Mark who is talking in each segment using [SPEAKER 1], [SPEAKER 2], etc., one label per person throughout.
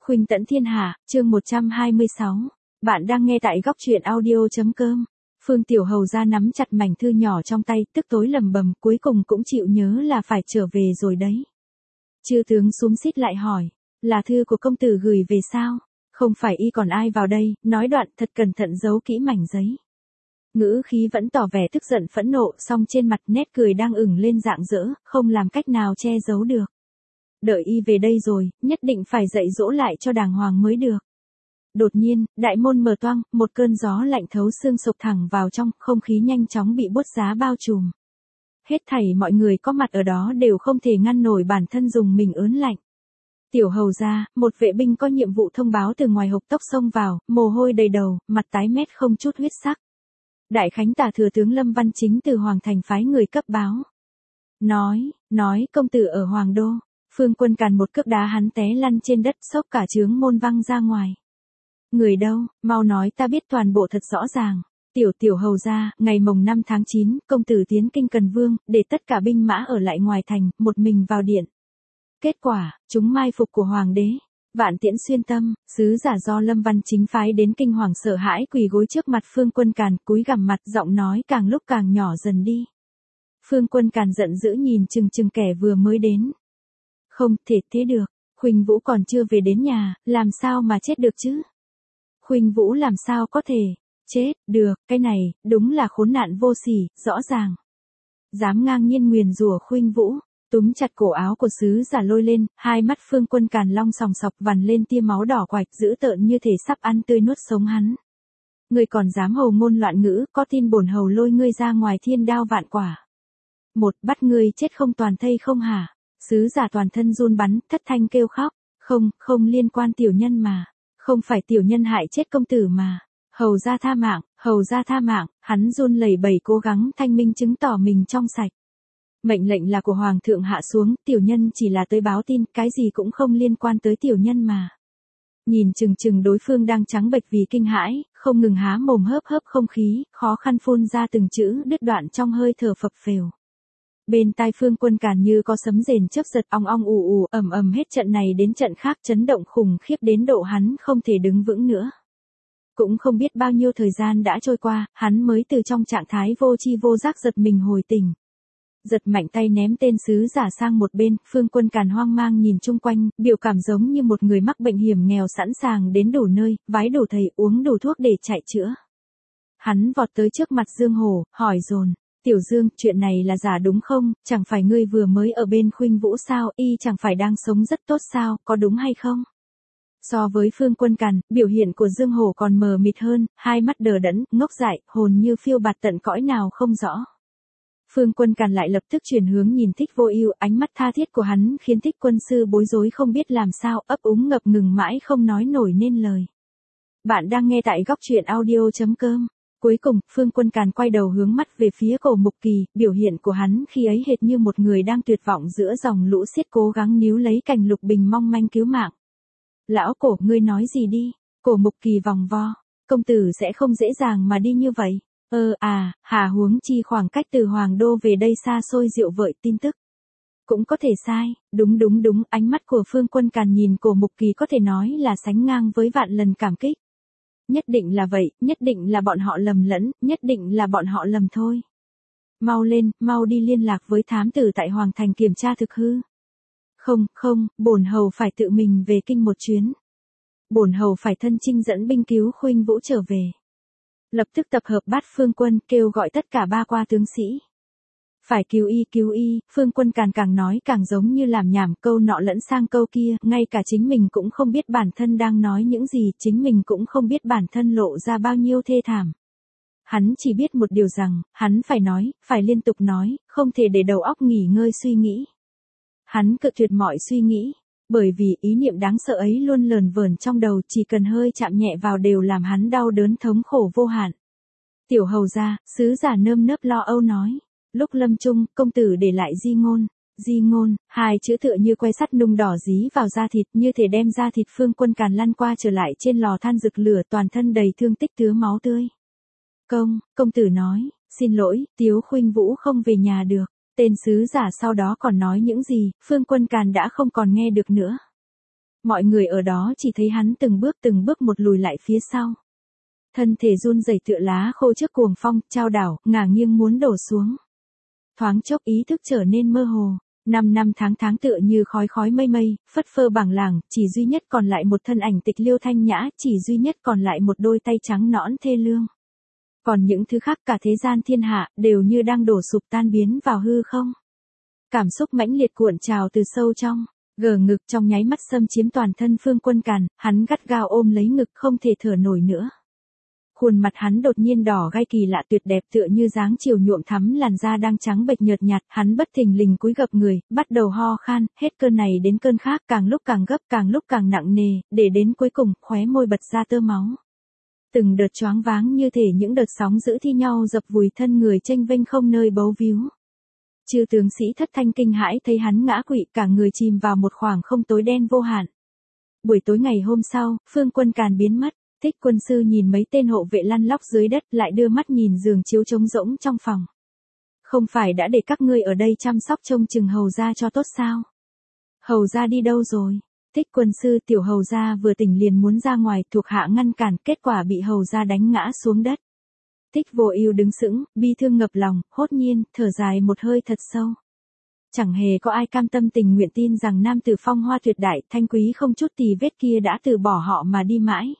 [SPEAKER 1] Khuynh Tẫn Thiên Hạ, chương 126. Bạn đang nghe tại góc truyện audio.com. Phương Tiểu Hầu ra nắm chặt mảnh thư nhỏ trong tay, tức tối lầm bầm, cuối cùng cũng chịu nhớ là phải trở về rồi đấy. Chư tướng xúm xít lại hỏi, là thư của công tử gửi về sao? Không phải y còn ai vào đây, nói đoạn thật cẩn thận giấu kỹ mảnh giấy. Ngữ khí vẫn tỏ vẻ tức giận phẫn nộ, song trên mặt nét cười đang ửng lên rạng rỡ, không làm cách nào che giấu được. Đợi y về đây rồi, nhất định phải dạy dỗ lại cho đàng hoàng mới được. Đột nhiên, đại môn mở toang, một cơn gió lạnh thấu xương sộc thẳng vào trong, không khí nhanh chóng bị buốt giá bao trùm. Hết thảy mọi người có mặt ở đó đều không thể ngăn nổi bản thân dùng mình ớn lạnh. Tiểu hầu ra, một vệ binh có nhiệm vụ thông báo từ ngoài hộc tốc xông vào, mồ hôi đầy đầu, mặt tái mét không chút huyết sắc. Đại khánh tả thừa tướng Lâm Văn Chính từ Hoàng Thành phái người cấp báo. Nói công tử ở Hoàng Đô. Phương Quân càn một cước đá hắn té lăn trên đất, xốc cả chướng môn văng ra ngoài. Người đâu, mau nói ta biết toàn bộ thật rõ ràng. Tiểu hầu ra, ngày mồng 5 tháng 9, công tử tiến kinh Cần Vương, để tất cả binh mã ở lại ngoài thành, một mình vào điện. Kết quả, chúng mai phục của hoàng đế. Vạn Tiễn xuyên tâm, sứ giả do Lâm Văn Chính phái đến kinh hoàng sợ hãi quỳ gối trước mặt Phương Quân càn, cúi gằm mặt, giọng nói càng lúc càng nhỏ dần đi. Phương Quân càn giận dữ nhìn chừng kẻ vừa mới đến. Không thể thế được, Khuynh Vũ còn chưa về đến nhà, làm sao mà chết được chứ? Khuynh Vũ làm sao có thể chết được, cái này, đúng là khốn nạn vô sỉ, rõ ràng. Dám ngang nhiên nguyền rủa Khuynh Vũ, túm chặt cổ áo của sứ giả lôi lên, hai mắt Phương Quân càn long sòng sọc vằn lên tia máu đỏ quạch, dữ tợn như thể sắp ăn tươi nuốt sống hắn. Ngươi còn dám hồ ngôn loạn ngữ, có tin bổn hầu lôi ngươi ra ngoài thiên đao vạn quả. Một, bắt ngươi chết không toàn thây không hả? Sứ giả toàn thân run bắn, thất thanh kêu khóc. Không liên quan tiểu nhân mà. Không phải tiểu nhân hại chết công tử mà. Hầu ra tha mạng, hắn run lẩy bẩy cố gắng thanh minh chứng tỏ mình trong sạch. Mệnh lệnh là của hoàng thượng hạ xuống, tiểu nhân chỉ là tới báo tin, cái gì cũng không liên quan tới tiểu nhân mà. Nhìn chừng đối phương đang trắng bệch vì kinh hãi, không ngừng há mồm hớp không khí, khó khăn phun ra từng chữ đứt đoạn trong hơi thở phập phều. Bên tai Phương Quân càn như có sấm rền chớp giật ong ong ù ầm hết trận này đến trận khác chấn động khủng khiếp đến độ hắn không thể đứng vững nữa. Cũng không biết bao nhiêu thời gian đã trôi qua, hắn mới từ trong trạng thái vô tri vô giác giật mình hồi tỉnh. Giật mạnh tay ném tên sứ giả sang một bên, Phương Quân càn hoang mang nhìn chung quanh, biểu cảm giống như một người mắc bệnh hiểm nghèo sẵn sàng đến đủ nơi, vái đủ thầy uống đủ thuốc để chạy chữa. Hắn vọt tới trước mặt Dương Hổ, hỏi dồn. Tiểu Dương, chuyện này là giả đúng không, chẳng phải ngươi vừa mới ở bên Khuynh Vũ sao, y chẳng phải đang sống rất tốt sao, có đúng hay không? So với Phương Quân càn, biểu hiện của Dương Hổ còn mờ mịt hơn, hai mắt đờ đẫn, ngốc dại, hồn như phiêu bạt tận cõi nào không rõ. Phương Quân càn lại lập tức chuyển hướng nhìn Thích Vô Ưu, ánh mắt tha thiết của hắn khiến Thích quân sư bối rối không biết làm sao, ấp úng ngập ngừng mãi không nói nổi nên lời. Bạn đang nghe tại góc truyện audio.com. Cuối cùng, Phương Quân càn quay đầu hướng mắt về phía Cổ Mục Kỳ, biểu hiện của hắn khi ấy hệt như một người đang tuyệt vọng giữa dòng lũ xiết cố gắng níu lấy cành lục bình mong manh cứu mạng. Lão Cổ, ngươi nói gì đi? Cổ Mục Kỳ vòng vo. Công tử sẽ không dễ dàng mà đi như vậy. Hà huống chi khoảng cách từ Hoàng Đô về đây xa xôi rượu vợi tin tức. Cũng có thể sai, đúng, ánh mắt của Phương Quân càn nhìn Cổ Mục Kỳ có thể nói là sánh ngang với vạn lần cảm kích. Nhất định là vậy, nhất định là bọn họ lầm lẫn, nhất định là bọn họ lầm thôi. Mau lên, mau đi liên lạc với thám tử tại Hoàng Thành kiểm tra thực hư. Không, bổn hầu phải tự mình về kinh một chuyến. Bổn hầu phải thân chinh dẫn binh cứu Khuynh Vũ trở về. Lập tức tập hợp bát phương quân, kêu gọi tất cả ba qua tướng sĩ. Phải cứu y, Phương Quân càn càng nói càng giống như làm nhảm, câu nọ lẫn sang câu kia, ngay cả chính mình cũng không biết bản thân đang nói những gì, chính mình cũng không biết bản thân lộ ra bao nhiêu thê thảm. Hắn chỉ biết một điều rằng, hắn phải nói, phải liên tục nói, không thể để đầu óc nghỉ ngơi suy nghĩ. Hắn cự tuyệt mọi suy nghĩ, bởi vì ý niệm đáng sợ ấy luôn lờn vờn trong đầu, chỉ cần hơi chạm nhẹ vào đều làm hắn đau đớn thống khổ vô hạn. Tiểu hầu ra, sứ giả nơm nớp lo âu nói. Lúc lâm chung, công tử để lại di ngôn, hai chữ tựa như que sắt nung đỏ dí vào da thịt, như thể đem da thịt Phương Quân càn lăn qua trở lại trên lò than rực lửa, toàn thân đầy thương tích tứa máu tươi. Công tử nói, xin lỗi, Tiếu Khuynh Vũ không về nhà được. Tên sứ giả sau đó còn nói những gì, Phương Quân càn đã không còn nghe được nữa. Mọi người ở đó chỉ thấy hắn từng bước một lùi lại phía sau. Thân thể run rẩy tựa lá khô trước cuồng phong, chao đảo, ngả nghiêng muốn đổ xuống. Thoáng chốc ý thức trở nên mơ hồ. Năm tháng tựa như khói khói mây mây, phất phơ bảng làng, chỉ duy nhất còn lại một thân ảnh tịch liêu thanh nhã, chỉ duy nhất còn lại một đôi tay trắng nõn thê lương. Còn những thứ khác cả thế gian thiên hạ, đều như đang đổ sụp tan biến vào hư không. Cảm xúc mãnh liệt cuộn trào từ sâu trong, gờ ngực trong nháy mắt xâm chiếm toàn thân Phương Quân Càn, hắn gắt gao ôm lấy ngực không thể thở nổi nữa. Khuôn mặt hắn đột nhiên đỏ gai kỳ lạ tuyệt đẹp tựa như dáng chiều nhuộm thắm làn da đang trắng bệch nhợt nhạt, hắn bất thình lình cúi gập người, bắt đầu ho khan, hết cơn này đến cơn khác, càng lúc càng gấp, càng lúc càng nặng nề, để đến cuối cùng, khóe môi bật ra tơ máu. Từng đợt choáng váng như thể những đợt sóng dữ thi nhau dập vùi thân người chênh vênh không nơi bấu víu. Chư tướng sĩ thất thanh kinh hãi thấy hắn ngã quỵ, cả người chìm vào một khoảng không tối đen vô hạn. Buổi tối ngày hôm sau, Phương Quân Càn biến mất. Thích quân sư nhìn mấy tên hộ vệ lăn lóc dưới đất, lại đưa mắt nhìn giường chiếu trống rỗng trong phòng. Không phải đã để các ngươi ở đây chăm sóc trông chừng hầu gia cho tốt sao? Hầu gia đi đâu rồi? Thích quân sư tiểu hầu gia vừa tỉnh liền muốn ra ngoài, thuộc hạ ngăn cản, kết quả bị hầu gia đánh ngã xuống đất. Thích Vô Ưu đứng sững, bi thương ngập lòng, hốt nhiên, thở dài một hơi thật sâu. Chẳng hề có ai cam tâm tình nguyện tin rằng nam tử phong hoa tuyệt đại, thanh quý không chút tì vết kia đã từ bỏ họ mà đi mãi.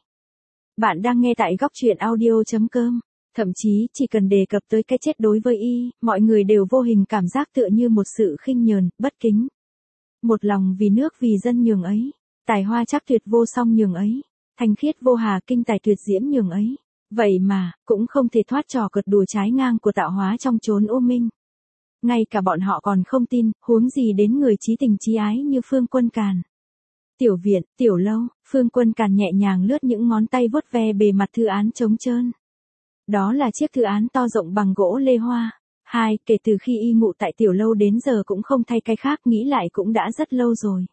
[SPEAKER 1] Bạn đang nghe tại góc truyện audio.com. Thậm chí, chỉ cần đề cập tới cái chết đối với y, mọi người đều vô hình cảm giác tựa như một sự khinh nhờn, bất kính. Một lòng vì nước vì dân nhường ấy, tài hoa chắc tuyệt vô song nhường ấy, thanh khiết vô hà kinh tài tuyệt diễm nhường ấy. Vậy mà, cũng không thể thoát trò cợt đùa trái ngang của tạo hóa trong chốn ô minh. Ngay cả bọn họ còn không tin, huống gì đến người chí tình chí ái như Phương Quân Càn. Tiểu viện, tiểu lâu, Phương Quân Càn nhẹ nhàng lướt những ngón tay vuốt ve bề mặt thư án trống trơn. Đó là chiếc thư án to rộng bằng gỗ lê hoa. Kể từ khi y ngụ tại tiểu lâu đến giờ cũng không thay cái khác, nghĩ lại cũng đã rất lâu rồi.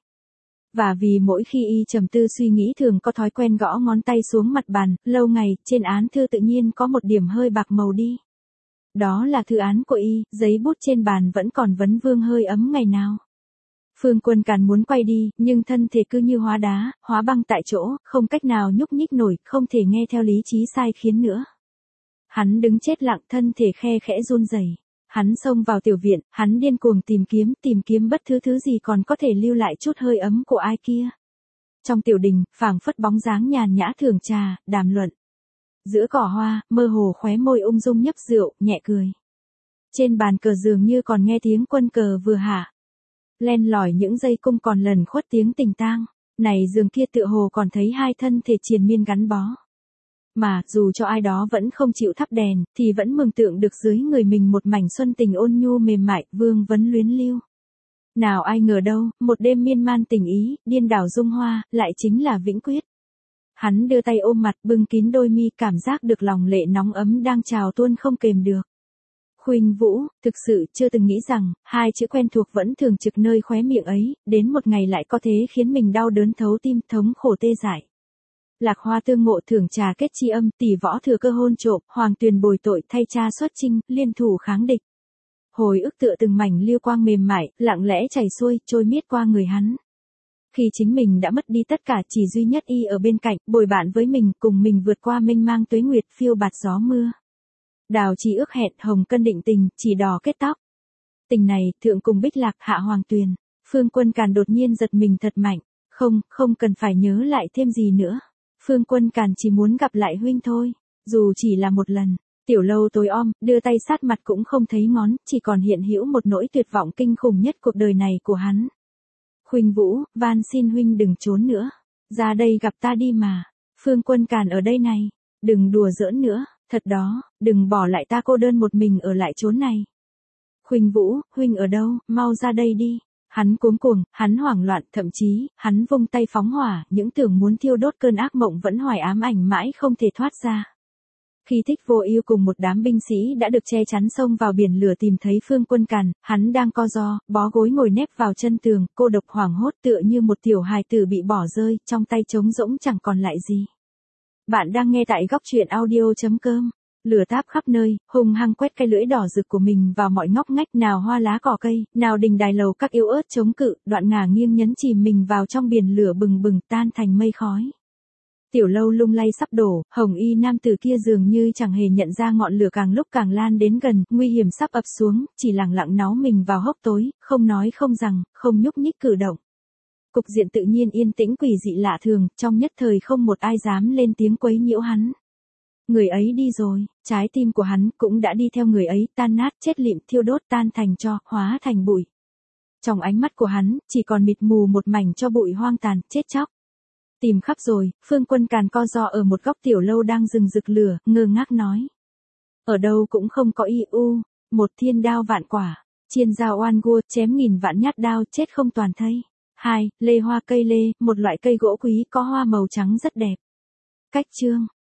[SPEAKER 1] Và vì mỗi khi y trầm tư suy nghĩ thường có thói quen gõ ngón tay xuống mặt bàn, lâu ngày, trên án thư tự nhiên có một điểm hơi bạc màu đi. Đó là thư án của y, giấy bút trên bàn vẫn còn vấn vương hơi ấm ngày nào. Phương Quân Càn muốn quay đi, nhưng thân thể cứ như hóa đá, hóa băng tại chỗ, không cách nào nhúc nhích nổi, không thể nghe theo lý trí sai khiến nữa. Hắn đứng chết lặng, thân thể khe khẽ run rẩy. Hắn xông vào tiểu viện, hắn điên cuồng tìm kiếm bất thứ gì còn có thể lưu lại chút hơi ấm của ai kia. Trong tiểu đình, phảng phất bóng dáng nhàn nhã thưởng trà, đàm luận. Giữa cỏ hoa, mơ hồ khóe môi ung dung nhấp rượu, nhẹ cười. Trên bàn cờ dường như còn nghe tiếng quân cờ vừa hạ. Len lỏi những dây cung còn lần khuất tiếng tình tang. Này giường kia tựa hồ còn thấy hai thân thể triền miên gắn bó. Mà, dù cho ai đó vẫn không chịu thắp đèn, thì vẫn mường tượng được dưới người mình một mảnh xuân tình ôn nhu mềm mại, vương vấn luyến lưu. Nào ai ngờ đâu, một đêm miên man tình ý, điên đảo dung hoa, lại chính là Vĩnh Quyết. Hắn đưa tay ôm mặt bưng kín đôi mi, cảm giác được lòng lệ nóng ấm đang trào tuôn không kềm được. Khuynh Vũ, thực sự chưa từng nghĩ rằng, hai chữ quen thuộc vẫn thường trực nơi khóe miệng ấy, đến một ngày lại có thế khiến mình đau đớn thấu tim, thống khổ tê dại. Lạc Hoa tương ngộ thưởng trà kết chi âm, tỷ võ thừa cơ hôn trộm, Hoàng Tuyền bồi tội thay cha xuất chinh, liên thủ kháng địch. Hồi ức tựa từng mảnh lưu quang mềm mại, lặng lẽ chảy xuôi, trôi miết qua người hắn. Khi chính mình đã mất đi tất cả, chỉ duy nhất y ở bên cạnh, bồi bạn với mình, cùng mình vượt qua mênh mang tuế nguyệt, phiêu bạt gió mưa. Đào chỉ ước hẹn, hồng cân định tình, chỉ đỏ kết tóc. Tình này, thượng cùng Bích Lạc, hạ Hoàng Tuyền. Phương Quân Càn đột nhiên giật mình thật mạnh. Không cần phải nhớ lại thêm gì nữa. Phương Quân Càn chỉ muốn gặp lại huynh thôi. Dù chỉ là một lần. Tiểu lâu tối om, đưa tay sát mặt cũng không thấy ngón, chỉ còn hiện hữu một nỗi tuyệt vọng kinh khủng nhất cuộc đời này của hắn. Khuynh Vũ, van xin huynh đừng trốn nữa. Ra đây gặp ta đi mà. Phương Quân Càn ở đây này. Đừng đùa giỡn nữa, thật đó, đừng bỏ lại ta cô đơn một mình ở lại chốn này. Khuynh Vũ, huynh ở đâu, mau ra đây đi. Hắn cuống cuồng, hắn hoảng loạn, thậm chí, hắn vung tay phóng hỏa, những tưởng muốn thiêu đốt cơn ác mộng vẫn hoài ám ảnh mãi không thể thoát ra. Khi Thích Vô Ưu cùng một đám binh sĩ đã được che chắn xông vào biển lửa tìm thấy Phương Quân Càn, hắn đang co ro, bó gối ngồi nép vào chân tường, cô độc hoảng hốt tựa như một tiểu hài tử bị bỏ rơi, trong tay trống rỗng chẳng còn lại gì. Bạn đang nghe tại góc truyện audio.com. Lửa táp khắp nơi, hung hăng quét cái lưỡi đỏ rực của mình vào mọi ngóc ngách, nào hoa lá cỏ cây, nào đình đài lầu các yếu ớt chống cự, đoạn ngả nghiêng nhấn chìm mình vào trong biển lửa bừng bừng tan thành mây khói. Tiểu lâu lung lay sắp đổ, hồng y nam tử kia dường như chẳng hề nhận ra ngọn lửa càng lúc càng lan đến gần, nguy hiểm sắp ập xuống, chỉ lẳng lặng náu mình vào hốc tối, không nói không rằng, không nhúc nhích cử động. Cục diện tự nhiên yên tĩnh quỷ dị lạ thường, trong nhất thời không một ai dám lên tiếng quấy nhiễu hắn. Người ấy đi rồi, trái tim của hắn cũng đã đi theo người ấy, tan nát chết lịm, thiêu đốt tan thành tro, hóa thành bụi. Trong ánh mắt của hắn, chỉ còn mịt mù một mảnh cho bụi hoang tàn, chết chóc. Tìm khắp rồi, Phương Quân càn co ro ở một góc tiểu lâu đang rừng rực lửa, ngơ ngác nói. Ở đâu cũng không có y u, một thiên đao vạn quả, chiên dao oan gua, chém nghìn vạn nhát đao, chết không toàn thây. 2. Lê hoa cây lê, một loại cây gỗ quý có hoa màu trắng rất đẹp. Cách chương